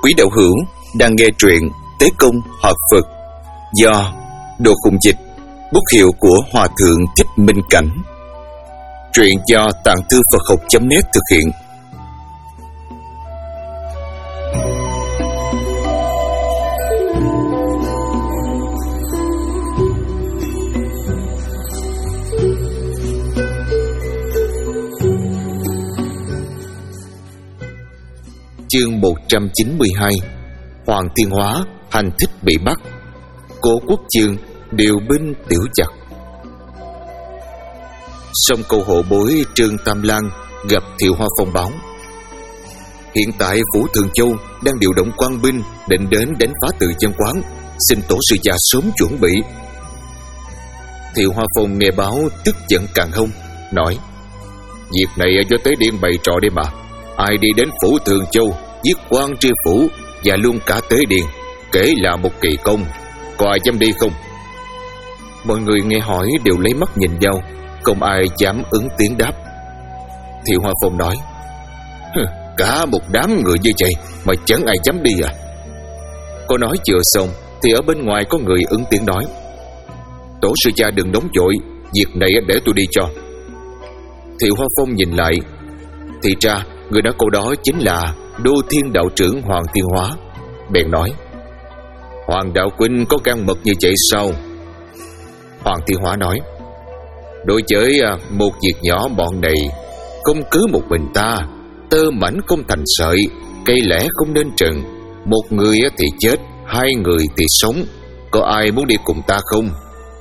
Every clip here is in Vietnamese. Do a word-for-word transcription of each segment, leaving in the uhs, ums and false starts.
Quý đạo hữu đang nghe truyện Tế Công Hợp Phật do Đồ Khùng Dịch, bút hiệu của Hòa Thượng Thích Minh Cảnh. Truyện do Tạng Thư Phật Học chấm net thực hiện. Chương một trăm chín mươi hai. Hoàng Thiên Hóa hành thích bị bắt, Cố Quốc Chương điều binh tiểu giặc. Sông Cầu Hộ Bối Trương Tam Lang gặp Thiệu Hoa Phong báo: hiện tại Phủ Thường Châu đang điều động quan binh định đến đánh phá Từ Chân Quán, xin tổ sư già sớm chuẩn bị. Thiệu Hoa Phong nghe báo tức giận càng hông, nói: việc này do Tế Điên bày trò đây mà. Ai đi đến Phủ Thường Châu giết quan tri phủ và luôn cả Tế Điền, kể là một kỳ công, có ai dám đi không? Mọi người nghe hỏi đều lấy mắt nhìn nhau, không ai dám ứng tiếng đáp. Thiệu Hoa Phong nói: cả một đám người như vậy mà chẳng ai dám đi à? Cô nói chưa xong thì ở bên ngoài có người ứng tiếng nói: tổ sư cha đừng nóng vội, việc này để tôi đi cho. Thiệu Hoa Phong nhìn lại, thì ra người nói câu đó chính là Đô Thiên đạo trưởng Hoàng Thiên Hóa. Bèn nói: Hoàng đạo huynh có gan mật như vậy sao? Hoàng Thiên Hóa nói: đối với một việc nhỏ bọn này, không cứ một mình ta, tơ mảnh không thành sợi, cây lẻ không nên trừng. Một người thì chết, hai người thì sống, có ai muốn đi cùng ta không?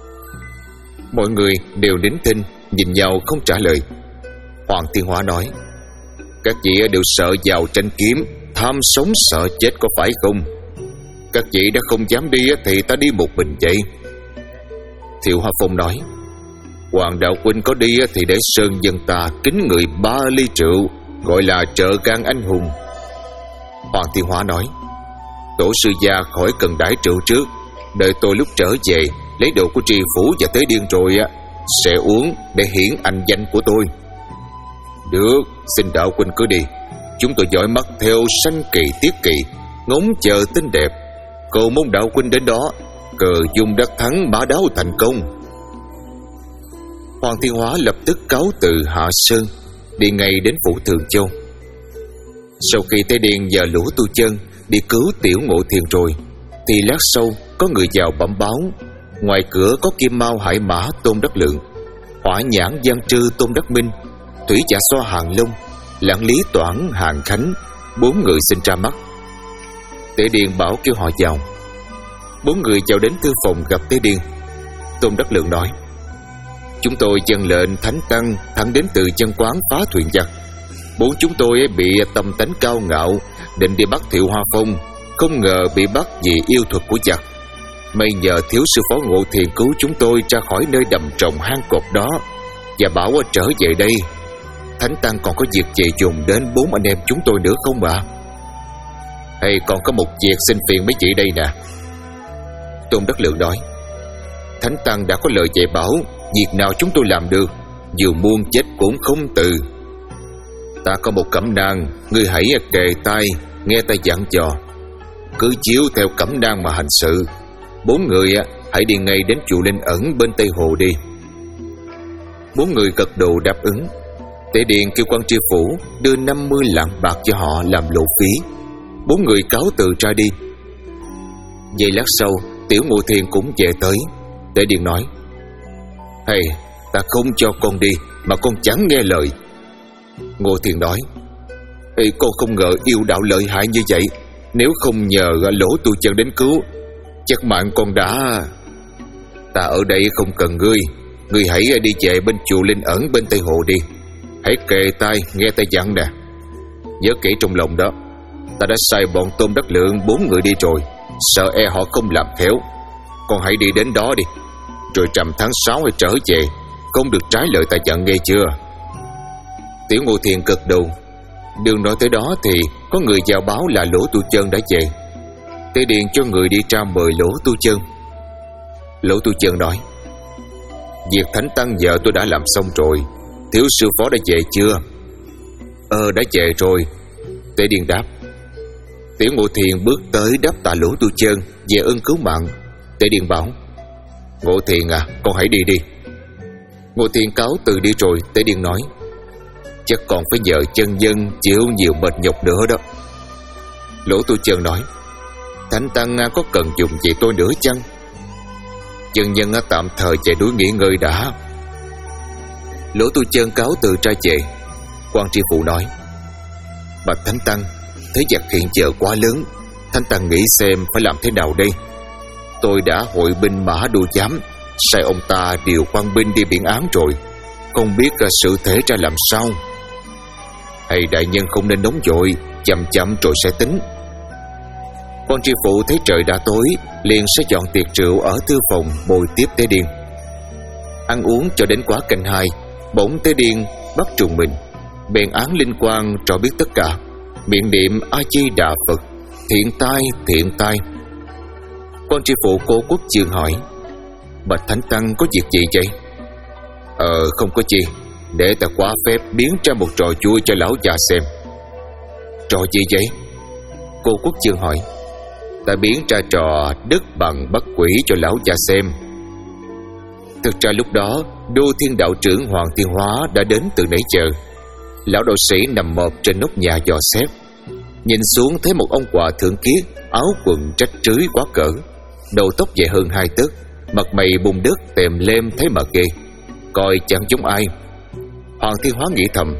Mọi người đều nín thinh, nhìn nhau không trả lời. Hoàng Thiên Hóa nói: các vị đều sợ giàu tranh kiếm, tham sống sợ chết có phải không? Các vị đã không dám đi thì ta đi một mình vậy. Thiệu Hoa Phong nói: Hoàng đạo huynh có đi thì để sơn dân ta kính người ba ly rượu, gọi là trợ gan anh hùng. Hoàng Thiên Hóa nói: tổ sư gia khỏi cần đãi rượu trước, đợi tôi lúc trở về lấy đồ của tri phủ và Tế Điên rồi sẽ uống để hiển anh danh của tôi. Được, xin đạo huynh cứ đi. Chúng tôi dõi mắt theo sanh kỳ tiết kỳ, ngóng chờ tin đẹp, cầu mong đạo huynh đến đó cờ dung đắc thắng, mã đáo thành công. Hoàng Thiên Hóa lập tức cáo từ hạ sơn, đi ngay đến Phủ Thường Châu. Sau khi Tế Điên và Lũ Tu Chân đi cứu Tiểu Ngộ Thiền rồi, thì lát sau có người vào bẩm báo: ngoài cửa có Kim Mao Hải Mã Tôn Đắc Lượng, Hỏa Nhãn Giang Trư Tôn Đắc Minh, Thủy Dạ Xoa Hàng Long, Lãng Lý Toản Hàng Khánh, bốn người xin ra mắt. Tế Điên bảo kêu họ vào. Bốn người vào đến thư phòng gặp Tế Điên. Tôn Đắc Lượng nói: chúng tôi dâng lệnh thánh tăng thẳng đến Từ Chân Quán phá thuyền giặc. Bốn chúng tôi bị tâm tánh cao ngạo, định đi bắt Thiệu Hoa Phong, không ngờ bị bắt vì yêu thuật của giặc. May nhờ thiếu sư phó Ngộ Thiền cứu chúng tôi ra khỏi nơi đầm trồng hang cọp đó, và bảo trở về đây. Thánh tăng còn có việc về dùng đến bốn anh em chúng tôi nữa không ạ? À? Hay còn có một việc xin phiền mấy vị đây nè. Tôn Đắc Lượng nói: thánh tăng đã có lời dạy bảo, việc nào chúng tôi làm được, dù muôn chết cũng không từ. Ta có một cẩm nang, ngươi hãy kề tai nghe ta dặn dò, cứ chiếu theo cẩm nang mà hành sự. Bốn người hãy đi ngay đến chùa Linh Ẩn bên Tây Hồ đi. Bốn người gật đầu đáp ứng. Tế Điền kêu quan tri phủ đưa năm mươi lạng bạc cho họ làm lộ phí. Bốn người cáo từ ra đi. Vậy lát sau Tiểu Ngộ Thiền cũng về tới. Tế Điền nói: hay, ta không cho con đi mà con chẳng nghe lời. Ngộ Thiền nói: Ê, con không ngờ yêu đạo lợi hại như vậy. Nếu không nhờ Lỗ Tu Chân đến cứu, chắc mạng con đã... Ta ở đây không cần ngươi. Ngươi hãy đi về bên chùa Linh Ẩn bên Tây Hồ đi. Hãy kề tai nghe ta dặn nè. Nhớ kỹ trong lòng đó, ta đã sai bọn Tôn Đắc Lượng bốn người đi rồi, sợ e họ không làm khéo. Con hãy đi đến đó đi, rồi trầm tháng sáu hãy trở về, không được trái lời ta dặn nghe chưa? Tiểu Ngộ Thiền gật đầu. Đường nói tới đó thì có người vào báo là Lỗ Tu Chân đã về. Tế Điền cho người đi ra mời Lỗ Tu Chân. Lỗ Tu Chân nói: việc thánh tăng vợ tôi đã làm xong rồi. Thiếu sư phó đã về chưa? Ờ đã về rồi. Tế Điền đáp: Tiểu Ngô Thiền bước tới đáp tạ Lỗ Tu Chân về ơn cứu mạng. Tề Điền bảo: Ngô Thiền à, con hãy đi đi. Ngô Thiền cáo từ đi rồi. Tề Điền nói: Chắc còn phải nhờ chân nhân chịu nhiều mệt nhọc nữa đó. Lỗ Tu Chân nói: Thánh Tăng có cần dùng về tôi nữa chăng? Chân nhân tạm thời chạy đuổi nghỉ ngơi đã. Lỗ Tu Chân cáo từ ra về. Quan Tri Phụ nói: Bạch Thánh Tăng, thế giặc hiện giờ quá lớn, Thánh Tăng nghĩ xem phải làm thế nào đây? Tôi đã hội binh Mã Đô Giám sai ông ta điều quan binh đi biện án rồi, không biết sự thể ra làm sao. Hay đại nhân không nên nóng vội, chậm chậm rồi sẽ tính. Quan Tri Phụ thấy trời đã tối, liền sẽ dọn tiệc rượu ở thư phòng bồi tiếp Tế Điền. Ăn uống cho đến quá canh hai, bỗng Tế Điền bắt trùng mình, bèn án linh quang cho biết tất cả, miệng niệm A Di Đà Phật, thiện tai thiện tai. Quan Tri Phụ Cô Quốc Chương hỏi: Bạch Thánh Tăng có việc gì vậy? Ờ không có chi, để ta quá phép biến ra một trò vui cho lão già xem. Trò gì vậy? Cô Quốc Chương hỏi. Ta biến ra trò đất bằng bắt quỷ cho lão già xem. Thực ra lúc đó Đô Thiên Đạo trưởng Hoàng Thiên Hóa đã đến từ nãy giờ. Lão đạo sĩ nằm mọp trên nóc nhà dò xét, nhìn xuống thấy một ông hòa thượng kiết, áo quần rách rưới quá cỡ, đầu tóc dài hơn hai tấc, mặt mày bùn đất tèm lem thấy mà ghê, coi chẳng giống ai. Hoàng Thiên Hóa nghĩ thầm: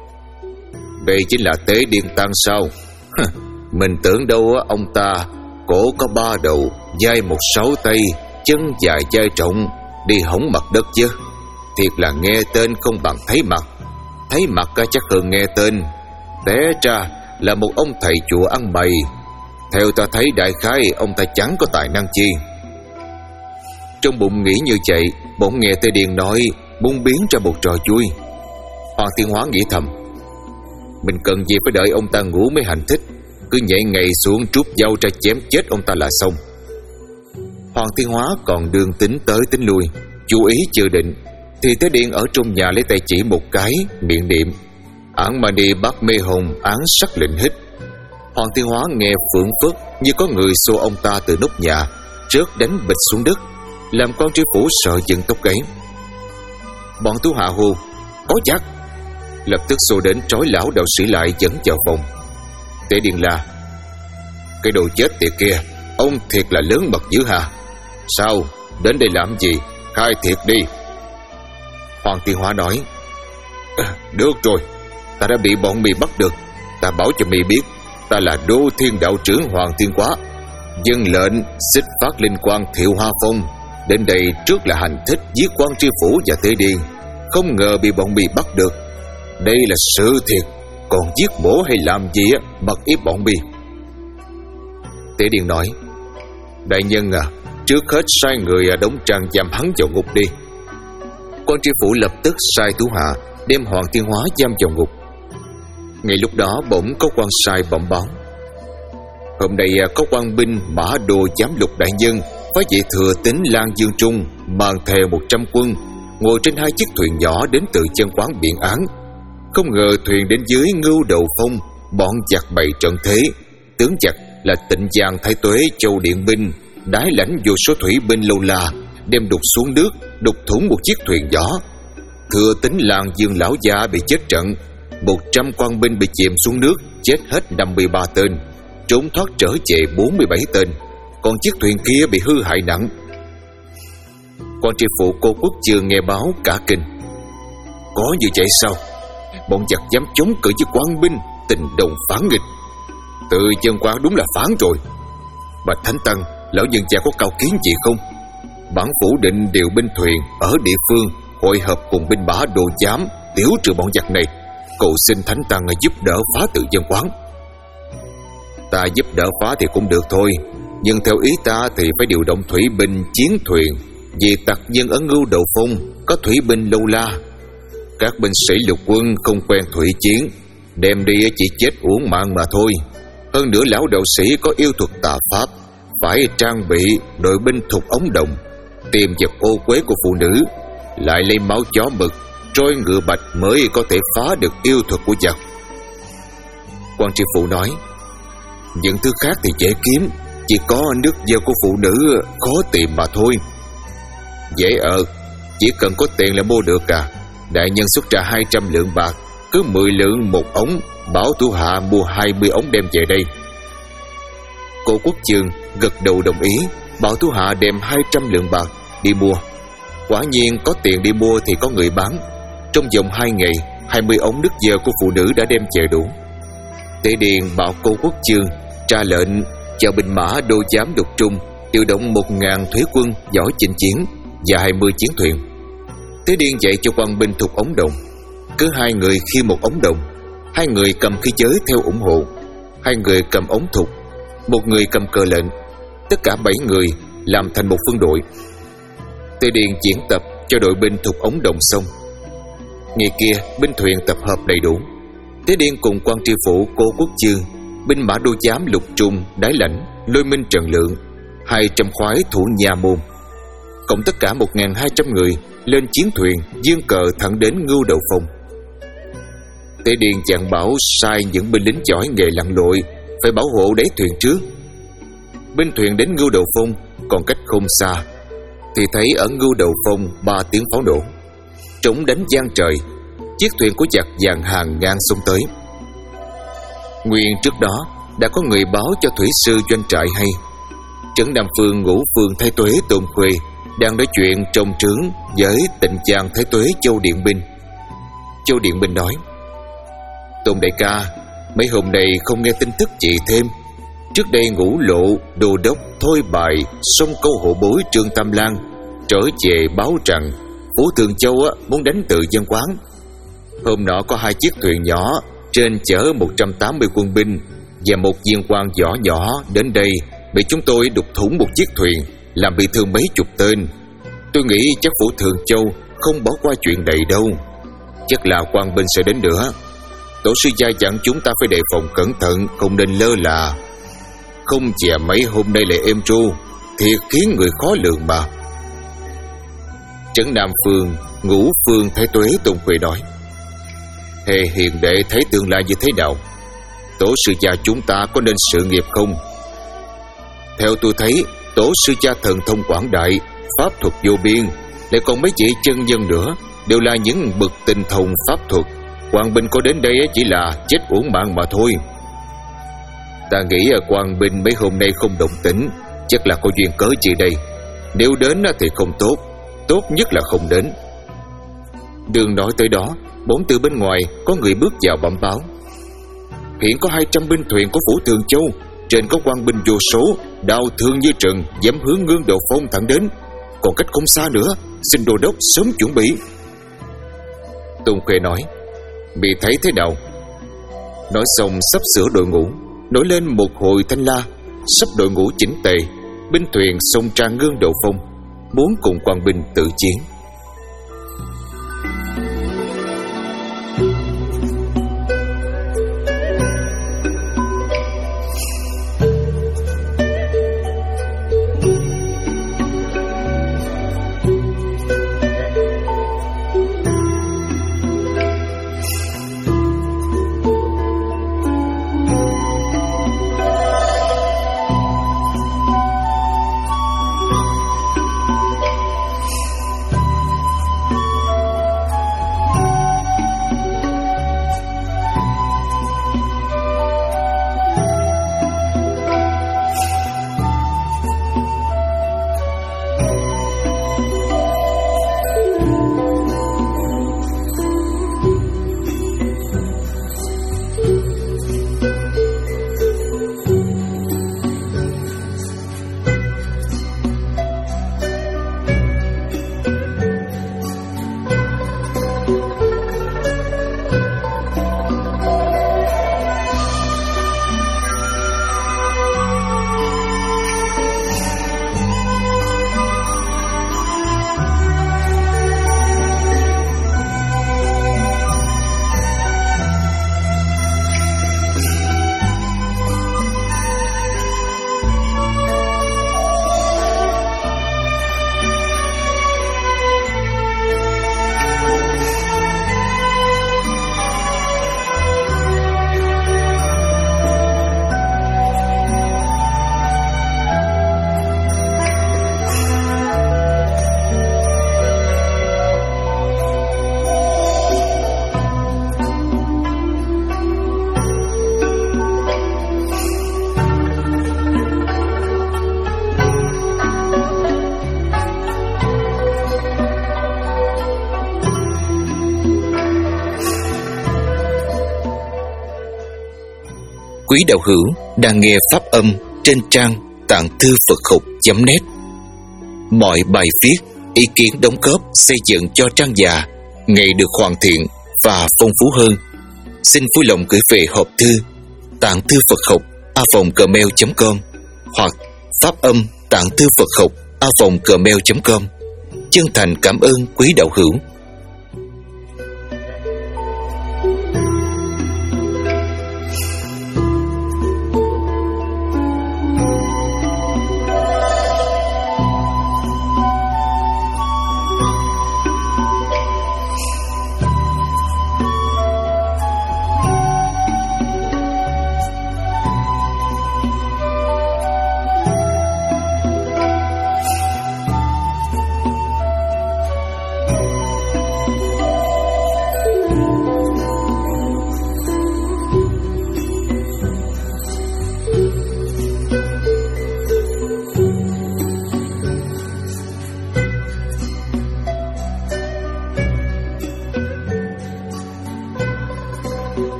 đây chính là Tế Điền Tăng sao? Mình tưởng đâu ông ta cổ có ba đầu, vai một sáu tay, chân dài vai rộng, đi hõng mặt đất chứ. Thiệt là nghe tên không bằng thấy mặt. Thấy mặt chắc hơn nghe tên. Té ra là một ông thầy chùa ăn mày. Theo ta thấy đại khái ông ta chẳng có tài năng chi. Trong bụng nghĩ như vậy, bỗng nghe Tề Điền nói muốn biến ra một trò vui. Hoàng Thiên Hóa nghĩ thầm: mình cần gì phải đợi ông ta ngủ mới hành thích, cứ nhảy ngay xuống trút dao ra chém chết ông ta là xong. Hoàng Thiên Hóa còn đương tính tới tính lui, chú ý chưa định, thì Tế Điền ở trong nhà lấy tay chỉ một cái, miệng niệm: Án mà đi bắt mê hồn, án sắc lệnh hít. Hoàng Thiên Hóa nghe phượng phất như có người xô ông ta từ nóc nhà, rớt đánh bịch xuống đất, làm Quan Tri Phủ sợ dựng tóc gáy. Bọn thủ hạ hô: có giặc! Lập tức xô đến trói lão đạo sĩ lại dẫn vào phòng. Tế Điền la: cái đồ chết tiệt kia, ông thiệt là lớn mật dữ hà. Sao đến đây làm gì? Khai thiệt đi. Hoàng Thiên Hóa nói: à, được rồi, ta đã bị bọn mì bắt được. Ta bảo cho mì biết, ta là Đô Thiên Đạo trưởng Hoàng Thiên Hóa, dân lệnh xích phát linh quang Thiệu Hoa Phong đến đây trước là hành thích giết Quan Tri Phủ và Tế Điền, không ngờ bị bọn mì bắt được. Đây là sự thiệt, còn giết mổ hay làm gì á mặc ý bọn mì. Tế Điền nói: đại nhân à, trước hết sai người đóng trang giam hắn vào ngục đi. Quan Tri Phủ lập tức sai thủ hạ đem Hoàng Thiên Hóa giam vào ngục. Ngay lúc đó bỗng có quan sai bẩm báo: hôm nay có quan binh Mã Đô Giám Lục đại nhân phái vệ thừa Tính Lan Dương Trung mang theo một trăm quân, ngồi trên hai chiếc thuyền nhỏ đến từ chân quán biện án. Không ngờ thuyền đến dưới Ngưu Đầu Phong, bọn giặc bày trận thế. Tướng giặc là Tịnh Giang Thái Tuế Châu Điện Binh đái lãnh vô số thủy binh lâu la, đem đục xuống nước, đục thủng một chiếc thuyền nhỏ. Thừa Tính Lan Dương lão gia bị chết trận, một trăm quan binh bị chìm xuống nước, chết hết năm mươi ba tên, trốn thoát trở về bốn mươi bảy tên, còn chiếc thuyền kia bị hư hại nặng. Quan Tri Phủ Cô Quốc Chương nghe báo cả kinh: có như vậy sao? Bọn giặc dám chống cự với quan binh, tình đồng phản nghịch. Từ chân quán đúng là phản rồi. Bạch Thánh Tăng, lão nhân gia có cao kiến gì không? Bản phủ định điều binh thuyền ở địa phương, hội hợp cùng binh mã Đô Giám tiêu trừ bọn giặc này. Cầu xin Thánh Tăng giúp đỡ phá tự dân quán. Ta giúp đỡ phá thì cũng được thôi, nhưng theo ý ta thì phải điều động thủy binh chiến thuyền, vì tặc nhân ở Ngưu Đầu Phong có thủy binh lâu la. Các binh sĩ lục quân không quen thủy chiến, đem đi chỉ chết uổng mạng mà thôi. Hơn nữa lão đạo sĩ có yêu thuật tà pháp, phải trang bị đội binh thục ống đồng, tìm vật ô quế của phụ nữ, lại lấy máu chó mực, trôi ngựa bạch mới có thể phá được yêu thuật của giặc. Quan Tri Phủ nói: Những thứ khác thì dễ kiếm, chỉ có nước dơ của phụ nữ khó tìm mà thôi. Dễ ở, chỉ cần có tiền là mua được à. Đại nhân xuất ra hai trăm lượng bạc, cứ mười lượng một ống, bảo thủ hạ mua hai mươi ống đem về đây. Cô Quốc Chương gật đầu đồng ý, bảo thủ hạ đem hai trăm lượng bạc đi mua. Quả nhiên có tiền đi mua thì có người bán. Trong vòng hai ngày, hai mươi ống nước dơ của phụ nữ đã đem về đủ. Tế Điền bảo cô Quốc Chương ra lệnh cho binh mã đô giám Đục Trung điều động một ngàn thuế quân giỏi chinh chiến và hai mươi chiến thuyền. Tế Điền dạy cho quan binh thục ống đồng, cứ hai người khi một ống đồng, hai người cầm khí giới theo ủng hộ, hai người cầm ống thục, một người cầm cờ lệnh, tất cả bảy người làm thành một phân đội. Tế Điền diễn tập cho đội binh thục ống đồng xong. Ngày kia binh thuyền tập hợp đầy đủ. Tế Điền cùng quan tri phủ cô Quốc Chương, binh mã đô giám Lục Trung, Đái Lãnh, Lôi Minh Trần Lượng, hai trăm khoái thủ nhà môn, cộng tất cả một nghìn hai trăm người lên chiến thuyền dương cờ thẳng đến Ngưu Đậu Phong. Tế Điền dặn bảo sai những binh lính giỏi nghề lặn lội phải bảo hộ đáy thuyền trước. Binh thuyền đến Ngưu Đậu Phong còn cách không xa thì thấy ở Ngưu Đậu Phong ba tiếng pháo nổ, trống đánh giang trời. Chiếc thuyền của giặc dàn hàng ngang sông tới. Nguyên trước đó đã có người báo cho thủy sư doanh trại hay Trấn Nam Phương Ngũ Phương Thái Tuế Tôn Khuê đang nói chuyện trong trướng với Tịnh Giang Thái Tuế Châu Điện Binh. Châu Điện Binh nói: Tôn đại ca, mấy hôm nay không nghe tin tức gì thêm. Trước đây Ngũ Lộ đô đốc Thôi Bài xông câu hộ bối Trương Tam Lang trở về báo rằng Phủ Thường Châu á, muốn đánh Tự Dân Quán. Hôm nọ có hai chiếc thuyền nhỏ trên chở một trăm tám mươi quân binh và một viên quan võ nhỏ đến đây, bị chúng tôi đục thủng một chiếc thuyền, làm bị thương mấy chục tên. Tôi nghĩ chắc Phủ Thường Châu không bỏ qua chuyện này đâu, chắc là quan binh sẽ đến nữa. Tổ sư gia dặn chúng ta phải đề phòng cẩn thận, không nên lơ là. Không chè mấy hôm nay lại êm tru, thiệt khiến người khó lường mà. Trấn Nam Phương Ngũ Phương Thái Tuế Tôn Khuê nói: Hề hiền đệ thấy tương lai như thế nào? Tổ sư cha chúng ta có nên sự nghiệp không? Theo tôi thấy, tổ sư cha thần thông quảng đại, pháp thuật vô biên, lại còn mấy vị chân nhân nữa, đều là những bậc tinh thông pháp thuật. Quan binh có đến đây chỉ là chết uổng mạng mà thôi. Ta nghĩ quan binh mấy hôm nay không động tĩnh, chắc là có duyên cớ gì đây. Nếu đến thì không tốt, tốt nhất là không đến. Đường nói tới đó, bỗng từ bên ngoài có người bước vào bẩm báo: Hiện có hai trăm binh thuyền của Phủ Thường Châu, trên có quan binh vô số, đao thương như trần, dám hướng Ngưu Đậu Phong thẳng đến. Còn cách không xa nữa, xin đô đốc sớm chuẩn bị. Tôn Khuê nói: Bị thấy thế nào? Nói xong sắp sửa đội ngũ, nổi lên một hồi thanh la. Sắp đội ngũ chỉnh tề, binh thuyền xông ra Ngưu Đậu Phong, muốn cùng quan binh tự chiến. quý đạo hữu đang nghe pháp âm trên trang tạng thư Phật học chấm net. Mọi bài viết, ý kiến đóng góp xây dựng cho trang già ngày được hoàn thiện và phong phú hơn. Xin vui lòng gửi về hộp thư tạng thư Phật học a vòng gmail chấm com hoặc pháp âm tạng thư Phật học a vòng gmail chấm com. Chân thành cảm ơn quý đạo hữu.